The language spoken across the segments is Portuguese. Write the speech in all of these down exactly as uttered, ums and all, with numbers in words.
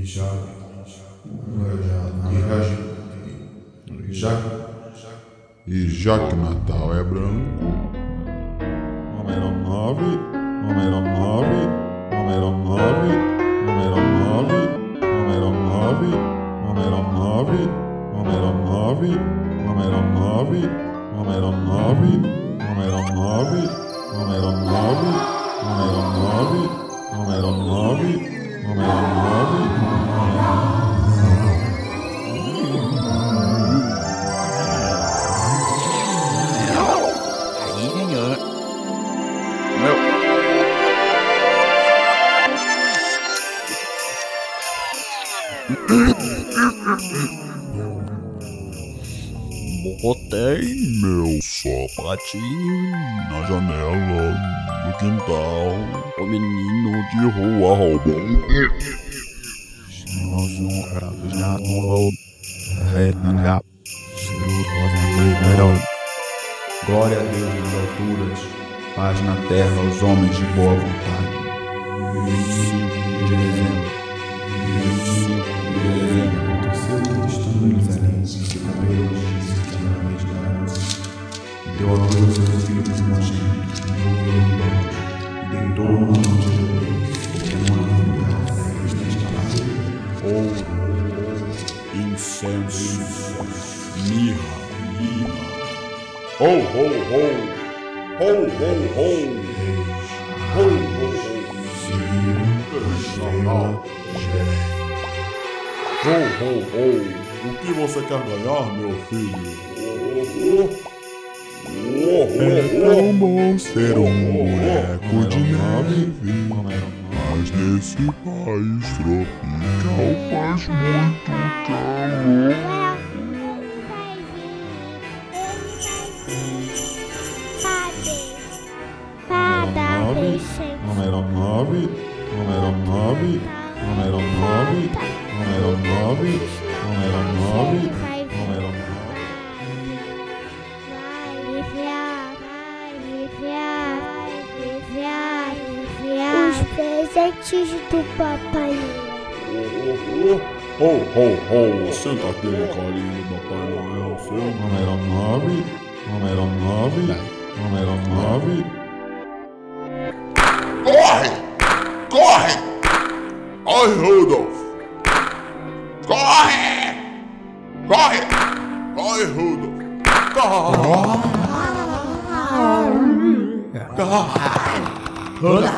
E já que Natal é branco, número nove, número nove, número nove, número nove, número nove, número nove, número nove, número nove, número nove, número nove, número nove, número nove, número nove, número nove. Botei meu sapatinho na janela do quintal. O menino de rua roubou. Glória a Deus nas alturas, paz na terra aos homens de boa vontade. vinte e cinco de dezembro, vinte e cinco de dezembro, aconteceu que estando eles ali, se cumpriu a justiça que na vez da herança. Deu a luz ao seu filho primogênito, e morreu em banhos, e deitou no mundo de Deus, porque não havia lugar para eles nesta casa. Ouro, incenso, mirra, mirra. Ho, ho, ho! Ho, ho, ho! Ho, ho, ho! Natal! Ho, ho, ho! O que você quer ganhar, meu filho? É bom ser um boneco de neve, mas nesse país tropical faz muito calor. Número nove, número nove, número nove, número nove, número nove, número nove. Os presentes do Papai Noel. Oh, oh, oh, senta aqui no carinho do Papai Noel, seu número nove, número nove, número nove. Corre! Corre! Ai, Rudolf! Corre! Corre! Ai, Rudolf! Corre! Corre!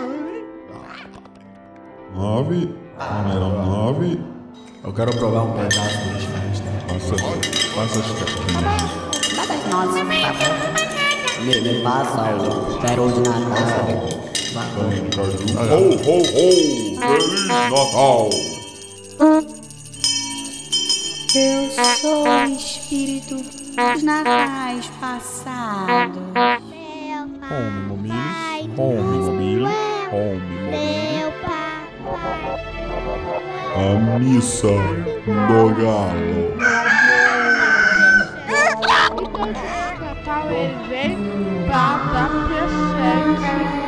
Nove, número nove. Eu quero provar um pedaço das festas. Passa, passa as casquinhas. Passa as nossas, por favor. Me, me passa o peru de Natal. Ho, ho, ho! Feliz Natal! Eu sou o espírito dos natais passados. Home, momile, home, momile, home, momile. A missa do galo. Natal ele veio pra dar presente.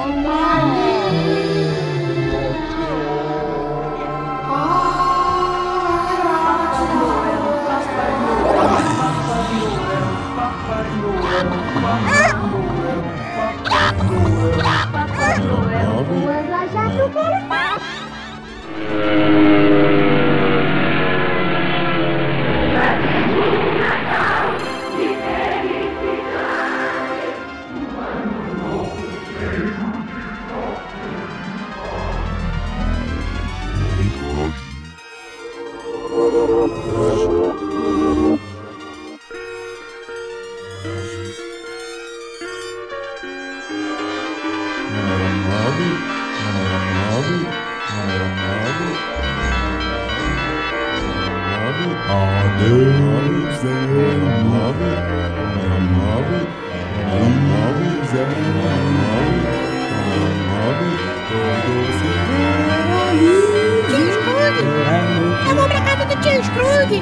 Eu vou pra casa do tio Scrooge.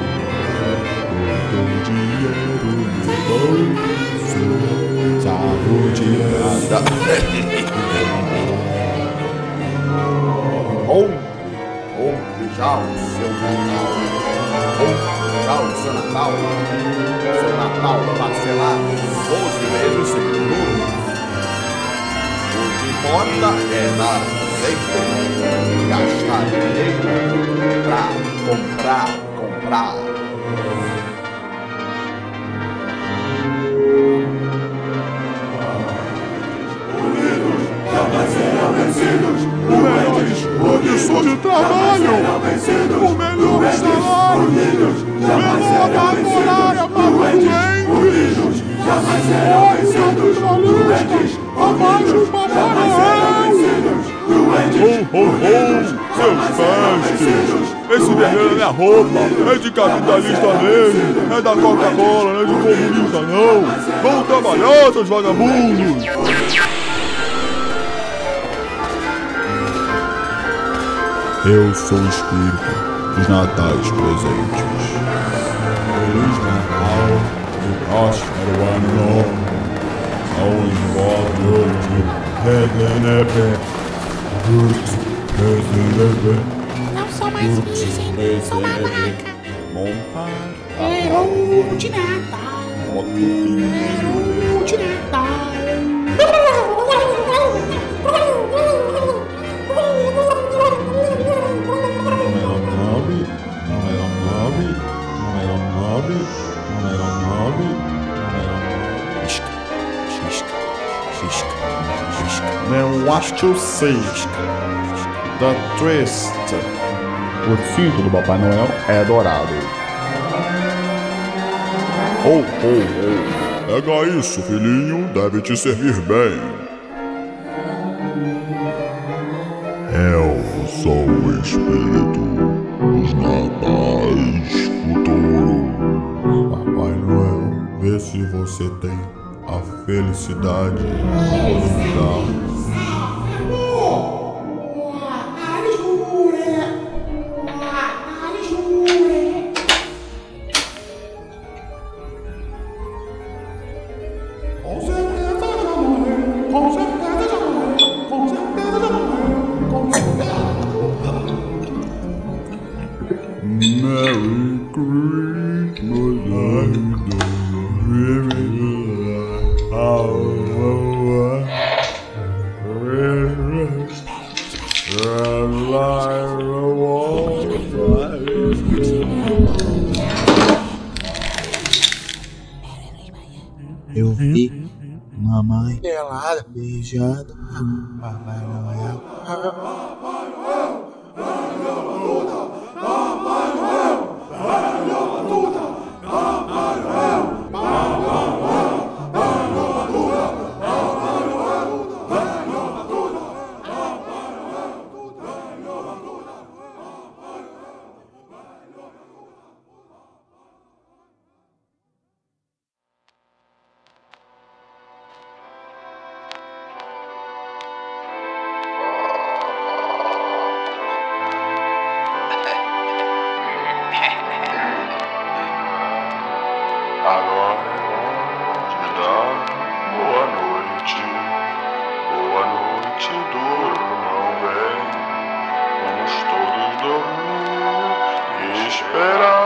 Saúde, nada. Oh, oh. já o seu Natal, ou já o seu Natal, seu Natal parcelado doze vezes sem juros. O que importa é dar sempre, gastar dinheiro pra comprar, comprar. Unidos jamais serão vencidos. O melhor condições de trabalho, o melhor salário, jamais serão vencidos. Unidos jamais serão vencidos. Doentes, unidos jamais serão vencidos. Doentes, Ho, ho, ho, seus pestes! Esse vermelho é minha roupa, é de capitalista mesmo, é da Coca-Cola, não é de comunista não! Vão trabalhar, seus vagabundos! Eu sou o espírito dos natais presentes. Feliz Natal e próspero ano novo. Saúde, boa noite. Não sou mais virgem, sou uma vaca. Peru de Natal. Peru de Natal. eu acho que eu sei. Da Twist. O cinto do Papai Noel é dourado. Oh, oh, oh. Pega isso, filhinho, deve te servir bem. Eu sou o espírito dos natais futuro. Papai Noel, vê se você tem a felicidade de dar. Eu vi mamãe pelada beijando Papai Noel. Papai Noel, velha batuta, Papai Noel, velha batuta, Papai Noel, Papai Noel, velha batuta, Papai Noel, velha batuta, Papai Noel, velha batuta, Papai Noel. Agora é hora de dar boa noite. Boa noite, durmam bem. Vamos todos dormir e esperar.